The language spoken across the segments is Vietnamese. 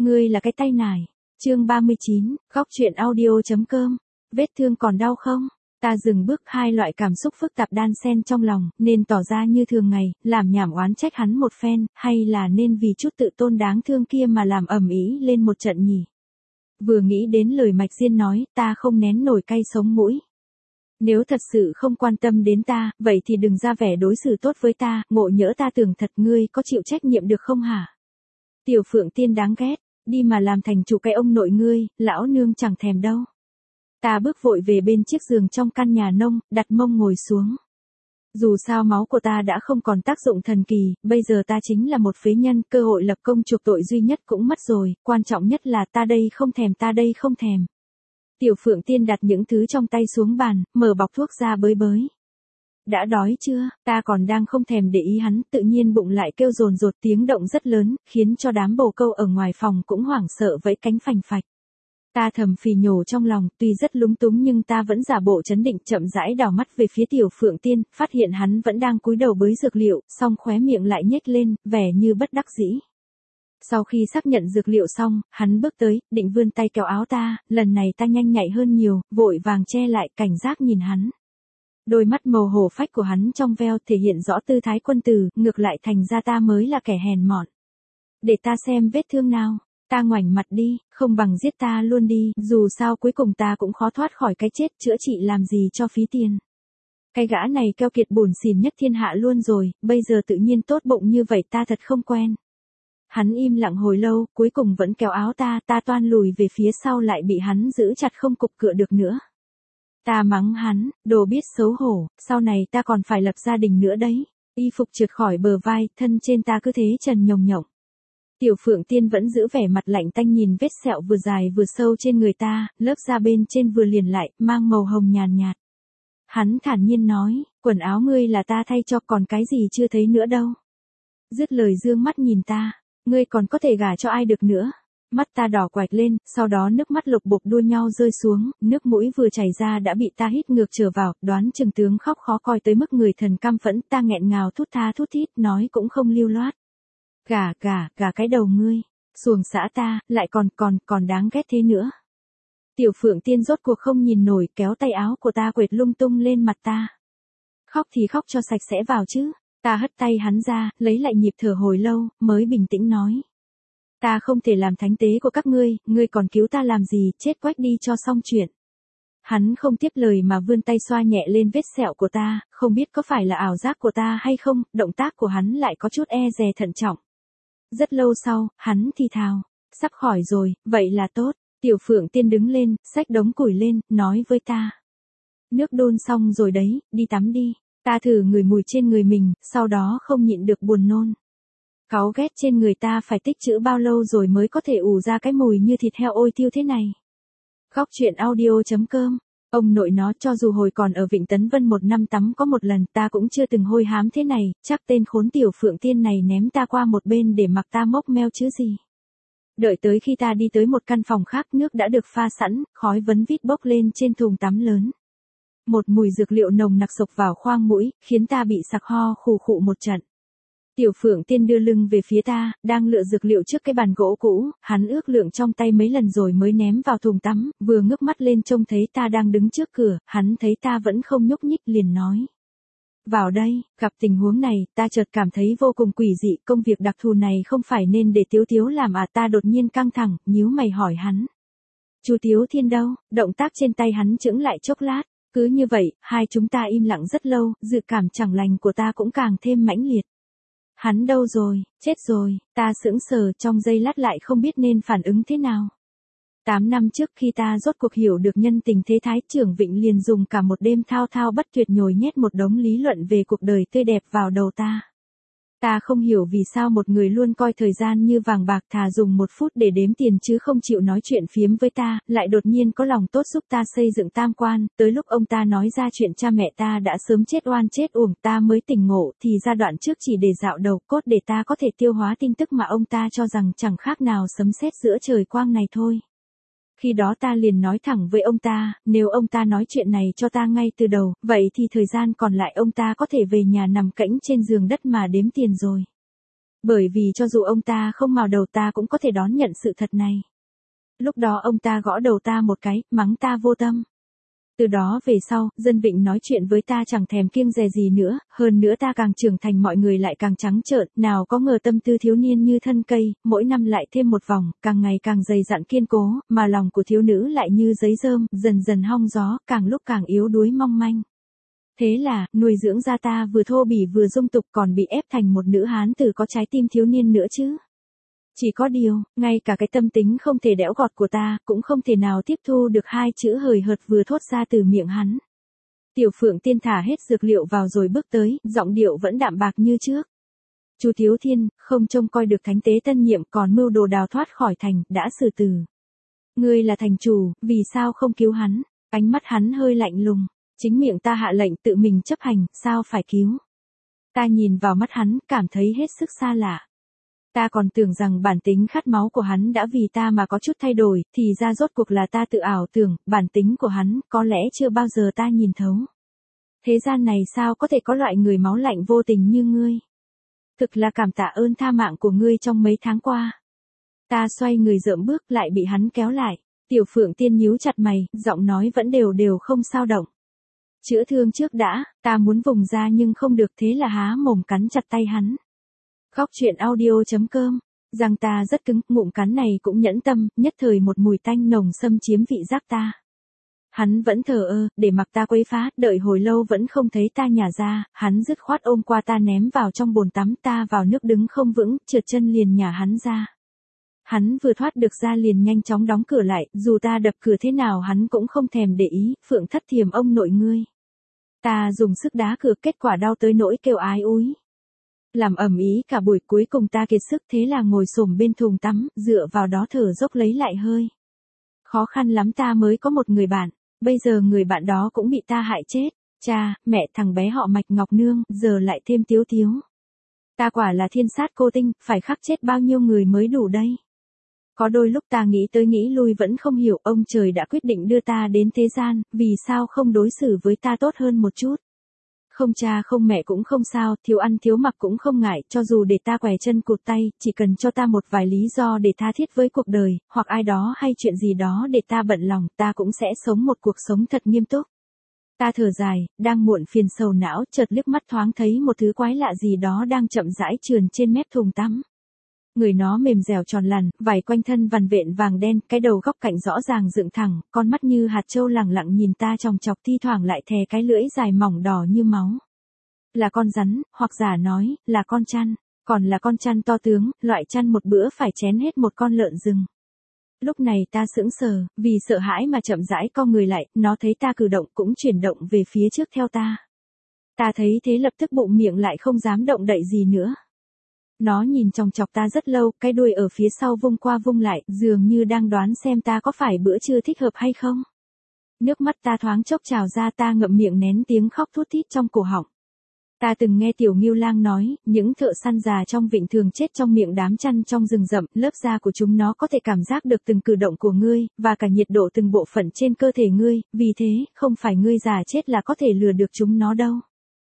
Ngươi là cái tay nải. Chương 39, góc truyện audio.com. Vết thương còn đau không? Ta dừng bước, hai loại cảm xúc phức tạp đan xen trong lòng, nên tỏ ra như thường ngày, làm nhảm oán trách hắn một phen, hay là nên vì chút tự tôn đáng thương kia mà làm ầm ĩ lên một trận nhỉ? Vừa nghĩ đến lời Mạch Diên nói, ta không nén nổi cay sống mũi. Nếu thật sự không quan tâm đến ta, vậy thì đừng ra vẻ đối xử tốt với ta, ngộ nhỡ ta tưởng thật, ngươi có chịu trách nhiệm được không hả? Tiểu Phượng Tiên đáng ghét, đi mà làm thành chủ cái ông nội ngươi, lão nương chẳng thèm đâu. Ta bước vội về bên chiếc giường trong căn nhà nông, đặt mông ngồi xuống. Dù sao máu của ta đã không còn tác dụng thần kỳ, bây giờ ta chính là một phế nhân, cơ hội lập công chuộc tội duy nhất cũng mất rồi, quan trọng nhất là ta đây không thèm. Tiểu Phượng Tiên đặt những thứ trong tay xuống bàn, mở bọc thuốc ra bới bới. Đã đói chưa? Ta còn đang không thèm để ý hắn, tự nhiên bụng lại kêu dồn dột, tiếng động rất lớn, khiến cho đám bồ câu ở ngoài phòng cũng hoảng sợ vẫy cánh phành phạch. Ta thầm phì nhổ trong lòng, tuy rất lúng túng nhưng ta vẫn giả bộ trấn định, chậm rãi đảo mắt về phía Tiểu Phượng Tiên, phát hiện hắn vẫn đang cúi đầu bới dược liệu, song khóe miệng lại nhếch lên, vẻ như bất đắc dĩ. Sau khi xác nhận dược liệu xong, hắn bước tới, định vươn tay kéo áo ta, lần này ta nhanh nhạy hơn nhiều, vội vàng che lại, cảnh giác nhìn hắn. Đôi mắt màu hổ phách của hắn trong veo thể hiện rõ tư thái quân tử, ngược lại thành ra ta mới là kẻ hèn mọn. Để ta xem vết thương nào. Ta ngoảnh mặt đi, không bằng giết ta luôn đi, dù sao cuối cùng ta cũng khó thoát khỏi cái chết, chữa trị làm gì cho phí tiền. Cái gã này keo kiệt bủn xỉn nhất thiên hạ luôn rồi, bây giờ tự nhiên tốt bụng như vậy ta thật không quen. Hắn im lặng hồi lâu, cuối cùng vẫn kéo áo ta toan lùi về phía sau lại bị hắn giữ chặt không cục cựa được nữa. Ta mắng hắn, đồ biết xấu hổ, sau này ta còn phải lập gia đình nữa đấy. Y phục trượt khỏi bờ vai, thân trên ta cứ thế trần nhồng nhộng. Tiểu Phượng Tiên vẫn giữ vẻ mặt lạnh tanh nhìn vết sẹo vừa dài vừa sâu trên người ta, lớp da bên trên vừa liền lại, mang màu hồng nhàn nhạt. Hắn thản nhiên nói, quần áo ngươi là ta thay cho, còn cái gì chưa thấy nữa đâu. Dứt lời dương mắt nhìn ta, ngươi còn có thể gả cho ai được nữa. Mắt ta đỏ quạch lên, sau đó nước mắt lục bục đua nhau rơi xuống, nước mũi vừa chảy ra đã bị ta hít ngược trở vào, đoán chừng tướng khóc khó coi tới mức người thần căm phẫn, ta nghẹn ngào thút tha thút thít, nói cũng không lưu loát. Gả cái đầu ngươi, xuồng xã ta, lại còn đáng ghét thế nữa. Tiểu Phượng Tiên rốt cuộc không nhìn nổi, kéo tay áo của ta quệt lung tung lên mặt ta. Khóc thì khóc cho sạch sẽ vào chứ. Ta hất tay hắn ra, lấy lại nhịp thở hồi lâu, mới bình tĩnh nói. Ta không thể làm thánh tế của các ngươi còn cứu ta làm gì, chết quách đi cho xong chuyện. Hắn không tiếp lời mà vươn tay xoa nhẹ lên vết sẹo của ta, không biết có phải là ảo giác của ta hay không, động tác của hắn lại có chút e dè thận trọng. Rất lâu sau, hắn thì thào, sắp khỏi rồi, vậy là tốt. Tiểu Phượng Tiên đứng lên, xách đống củi lên, nói với ta. Nước đun xong rồi đấy, đi tắm đi. Ta thử ngửi mùi trên người mình, sau đó không nhịn được buồn nôn. Cáu ghét trên người ta phải tích trữ bao lâu rồi mới có thể ủ ra cái mùi như thịt heo ôi thiêu thế này. Góc truyện audio.com. Ông nội nó, cho dù hồi còn ở Vịnh Tấn Vân một năm tắm có một lần, ta cũng chưa từng hôi hám thế này, chắc tên khốn Tiểu Phượng Tiên này ném ta qua một bên để mặc ta mốc meo chứ gì. Đợi tới khi ta đi tới một căn phòng khác, nước đã được pha sẵn, khói vấn vít bốc lên trên thùng tắm lớn. Một mùi dược liệu nồng nặc xộc vào khoang mũi, khiến ta bị sặc ho khù khụ một trận. Tiểu Phượng Tiên đưa lưng về phía ta, đang lựa dược liệu trước cái bàn gỗ cũ, hắn ước lượng trong tay mấy lần rồi mới ném vào thùng tắm, vừa ngước mắt lên trông thấy ta đang đứng trước cửa, hắn thấy ta vẫn không nhúc nhích liền nói. Vào đây. Gặp tình huống này, ta chợt cảm thấy vô cùng quỷ dị, công việc đặc thù này không phải nên để Tiếu Tiếu làm à, ta đột nhiên căng thẳng, nhíu mày hỏi hắn. Chú Tiếu Thiên đâu? Động tác trên tay hắn chững lại chốc lát, cứ như vậy, hai chúng ta im lặng rất lâu, dự cảm chẳng lành của ta cũng càng thêm mãnh liệt. Hắn đâu rồi, chết rồi, ta sững sờ trong giây lát lại không biết nên phản ứng thế nào. 8 năm trước khi ta rốt cuộc hiểu được nhân tình thế thái, Trưởng Vịnh liền dùng cả một đêm thao thao bất tuyệt nhồi nhét một đống lý luận về cuộc đời tươi đẹp vào đầu ta. Ta không hiểu vì sao một người luôn coi thời gian như vàng bạc, thà dùng 1 phút để đếm tiền chứ không chịu nói chuyện phiếm với ta, lại đột nhiên có lòng tốt giúp ta xây dựng tam quan, tới lúc ông ta nói ra chuyện cha mẹ ta đã sớm chết oan chết uổng ta mới tỉnh ngộ, thì giai đoạn trước chỉ để dạo đầu cốt để ta có thể tiêu hóa tin tức mà ông ta cho rằng chẳng khác nào sấm sét giữa trời quang này thôi. Khi đó ta liền nói thẳng với ông ta, nếu ông ta nói chuyện này cho ta ngay từ đầu, vậy thì thời gian còn lại ông ta có thể về nhà nằm cẫng trên giường đất mà đếm tiền rồi. Bởi vì cho dù ông ta không mào đầu ta cũng có thể đón nhận sự thật này. Lúc đó ông ta gõ đầu ta một cái, mắng ta vô tâm. Từ đó về sau, dân Vịnh nói chuyện với ta chẳng thèm kiêng dè gì nữa, hơn nữa ta càng trưởng thành mọi người lại càng trắng trợn, nào có ngờ tâm tư thiếu niên như thân cây, mỗi năm lại thêm một vòng, càng ngày càng dày dặn kiên cố, mà lòng của thiếu nữ lại như giấy rơm, dần dần hong gió, càng lúc càng yếu đuối mong manh. Thế là, nuôi dưỡng ra ta vừa thô bỉ vừa dung tục còn bị ép thành một nữ hán tử có trái tim thiếu niên nữa chứ. Chỉ có điều, ngay cả cái tâm tính không thể đẽo gọt của ta, cũng không thể nào tiếp thu được hai chữ hời hợt vừa thốt ra từ miệng hắn. Tiểu Phượng Tiên thả hết dược liệu vào rồi bước tới, giọng điệu vẫn đạm bạc như trước. Chu Thiếu Thiên, không trông coi được thánh tế tân nhiệm còn mưu đồ đào thoát khỏi thành, đã xử tử. Ngươi là thành chủ, vì sao không cứu hắn? Ánh mắt hắn hơi lạnh lùng. Chính miệng ta hạ lệnh tự mình chấp hành, sao phải cứu? Ta nhìn vào mắt hắn, cảm thấy hết sức xa lạ. Ta còn tưởng rằng bản tính khát máu của hắn đã vì ta mà có chút thay đổi, thì ra rốt cuộc là ta tự ảo tưởng, bản tính của hắn có lẽ chưa bao giờ ta nhìn thấu. Thế gian này sao có thể có loại người máu lạnh vô tình như ngươi? Thực là cảm tạ ơn tha mạng của ngươi trong mấy tháng qua. Ta xoay người dợm bước lại bị hắn kéo lại. Tiểu Phượng Tiên nhíu chặt mày, giọng nói vẫn đều đều không sao động. Chữa thương trước đã, ta muốn vùng ra nhưng không được thế là há mồm cắn chặt tay hắn. Góc truyện audio.com, răng ta rất cứng, ngụm cắn này cũng nhẫn tâm, nhất thời một mùi tanh nồng xâm chiếm vị giác ta. Hắn vẫn thờ ơ, để mặc ta quấy phá, đợi hồi lâu vẫn không thấy ta nhả ra, hắn dứt khoát ôm qua ta ném vào trong bồn tắm, ta vào nước đứng không vững, trượt chân liền nhả hắn ra. Hắn vừa thoát được ra liền nhanh chóng đóng cửa lại, dù ta đập cửa thế nào hắn cũng không thèm để ý, Phượng Thất Thiềm ông nội ngươi. Ta dùng sức đá cửa, kết quả đau tới nỗi kêu ái úi. Làm ầm ĩ cả buổi, cuối cùng ta kiệt sức thế là ngồi xổm bên thùng tắm, dựa vào đó thở dốc lấy lại hơi. Khó khăn lắm ta mới có một người bạn, bây giờ người bạn đó cũng bị ta hại chết. Cha, mẹ thằng bé họ Mạch Ngọc Nương, giờ lại thêm Tiếu Tiếu. Ta quả là thiên sát cô tinh, phải khắc chết bao nhiêu người mới đủ đây. Có đôi lúc ta nghĩ tới nghĩ lui vẫn không hiểu ông trời đã quyết định đưa ta đến thế gian, vì sao không đối xử với ta tốt hơn một chút. Không cha không mẹ cũng không sao, thiếu ăn thiếu mặc cũng không ngại, cho dù để ta què chân cụt tay, chỉ cần cho ta một vài lý do để tha thiết với cuộc đời, hoặc ai đó hay chuyện gì đó để ta bận lòng, ta cũng sẽ sống một cuộc sống thật nghiêm túc. Ta thở dài, đang muộn phiền sầu não, chợt liếc mắt thoáng thấy một thứ quái lạ gì đó đang chậm rãi trườn trên mép thùng tắm. Người nó mềm dẻo tròn lằn, vảy quanh thân vằn vện vàng đen, cái đầu góc cạnh rõ ràng dựng thẳng, con mắt như hạt châu lẳng lặng nhìn ta chòng chọc, thi thoảng lại thè cái lưỡi dài mỏng đỏ như máu. Là con rắn, hoặc giả nói, là con chăn, còn là con chăn to tướng, loại chăn một bữa phải chén hết một con lợn rừng. Lúc này ta sững sờ, vì sợ hãi mà chậm rãi co người lại, nó thấy ta cử động cũng chuyển động về phía trước theo ta. Ta thấy thế lập tức bụng miệng lại không dám động đậy gì nữa. Nó nhìn chòng chọc ta rất lâu, cái đuôi ở phía sau vung qua vung lại, dường như đang đoán xem ta có phải bữa trưa thích hợp hay không. Nước mắt ta thoáng chốc trào ra, ta ngậm miệng nén tiếng khóc thút thít trong cổ họng. Ta từng nghe Tiểu Ngưu Lang nói, những thợ săn già trong vịnh thường chết trong miệng đám chăn trong rừng rậm, lớp da của chúng nó có thể cảm giác được từng cử động của ngươi, và cả nhiệt độ từng bộ phận trên cơ thể ngươi, vì thế, không phải ngươi già chết là có thể lừa được chúng nó đâu.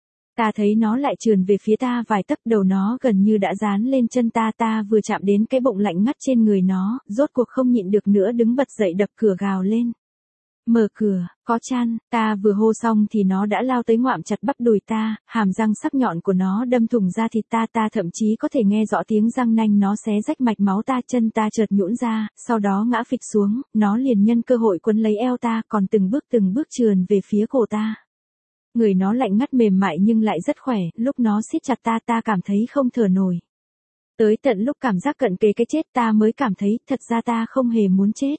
Ta thấy nó lại trườn về phía ta vài tấc, đầu nó gần như đã dán lên chân ta, ta vừa chạm đến cái bụng lạnh ngắt trên người nó, rốt cuộc không nhịn được nữa đứng bật dậy đập cửa gào lên. Mở cửa, có chăn, ta vừa hô xong thì nó đã lao tới ngoạm chặt bắp đùi ta, hàm răng sắc nhọn của nó đâm thủng da thịt ta, ta thậm chí có thể nghe rõ tiếng răng nanh nó xé rách mạch máu ta, chân ta chợt nhũn ra, sau đó ngã phịch xuống, nó liền nhân cơ hội quấn lấy eo ta, còn từng bước trườn về phía cổ ta. Người nó lạnh ngắt mềm mại nhưng lại rất khỏe, lúc nó siết chặt ta, ta cảm thấy không thở nổi. Tới tận lúc cảm giác cận kề cái chết ta mới cảm thấy, thật ra ta không hề muốn chết.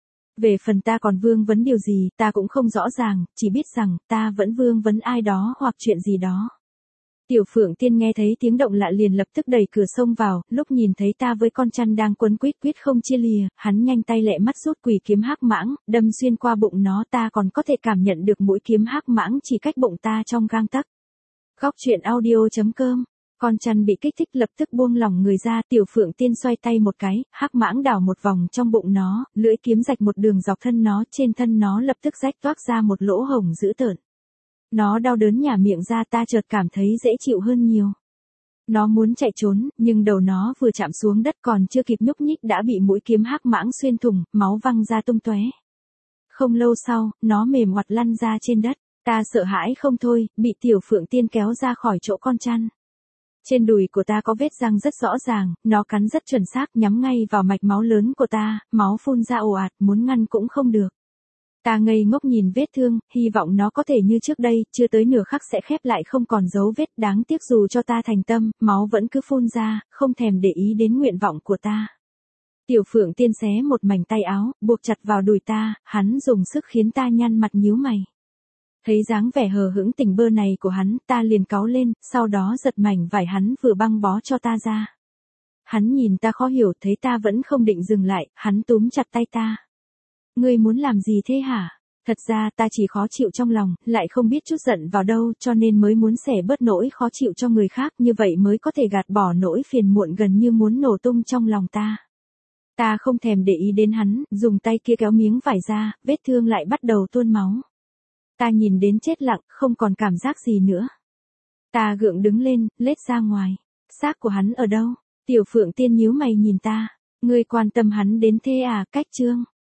Về phần ta còn vương vấn điều gì, ta cũng không rõ ràng, chỉ biết rằng, ta vẫn vương vấn ai đó hoặc chuyện gì đó. Tiểu Phượng Tiên nghe thấy tiếng động lạ liền lập tức đẩy cửa xông vào, lúc nhìn thấy ta với con chăn đang quấn quýt quýt không chia lìa, hắn nhanh tay lẹ mắt rút quỷ kiếm hắc mãng, đâm xuyên qua bụng nó, ta còn có thể cảm nhận được mũi kiếm hắc mãng chỉ cách bụng ta trong gang tấc. Góc truyện audio.com. Con chăn bị kích thích lập tức buông lỏng người ra, Tiểu Phượng Tiên xoay tay một cái, hắc mãng đảo một vòng trong bụng nó, lưỡi kiếm rạch một đường dọc thân nó, trên thân nó lập tức rách toác ra một lỗ hổng dữ tợn. Nó đau đớn nhả miệng ra, ta chợt cảm thấy dễ chịu hơn nhiều. Nó muốn chạy trốn, nhưng đầu nó vừa chạm xuống đất còn chưa kịp nhúc nhích đã bị mũi kiếm hắc mãng xuyên thủng, máu văng ra tung tóe. Không lâu sau, nó mềm oặt lăn ra trên đất. Ta sợ hãi không thôi, bị Tiểu Phượng Tiên kéo ra khỏi chỗ con chăn. Trên đùi của ta có vết răng rất rõ ràng, nó cắn rất chuẩn xác nhắm ngay vào mạch máu lớn của ta, máu phun ra ồ ạt, muốn ngăn cũng không được. Ta ngây ngốc nhìn vết thương, hy vọng nó có thể như trước đây, chưa tới nửa khắc sẽ khép lại không còn dấu vết, đáng tiếc dù cho ta thành tâm, máu vẫn cứ phun ra, không thèm để ý đến nguyện vọng của ta. Tiểu Phượng Tiên xé một mảnh tay áo, buộc chặt vào đùi ta, hắn dùng sức khiến ta nhăn mặt nhíu mày. Thấy dáng vẻ hờ hững tỉnh bơ này của hắn, ta liền cáu lên, sau đó giật mảnh vải hắn vừa băng bó cho ta ra. Hắn nhìn ta khó hiểu, thấy ta vẫn không định dừng lại, hắn túm chặt tay ta. Ngươi muốn làm gì thế hả? Thật ra ta chỉ khó chịu trong lòng, lại không biết chút giận vào đâu, cho nên mới muốn xẻ bớt nỗi khó chịu cho người khác, như vậy mới có thể gạt bỏ nỗi phiền muộn gần như muốn nổ tung trong lòng ta. Ta không thèm để ý đến hắn, dùng tay kia kéo miếng vải ra, vết thương lại bắt đầu tuôn máu. Ta nhìn đến chết lặng, không còn cảm giác gì nữa. Ta gượng đứng lên, lết ra ngoài. Xác của hắn ở đâu? Tiểu Phượng Tiên nhíu mày nhìn ta. Ngươi quan tâm hắn đến thế à? Cách Trương.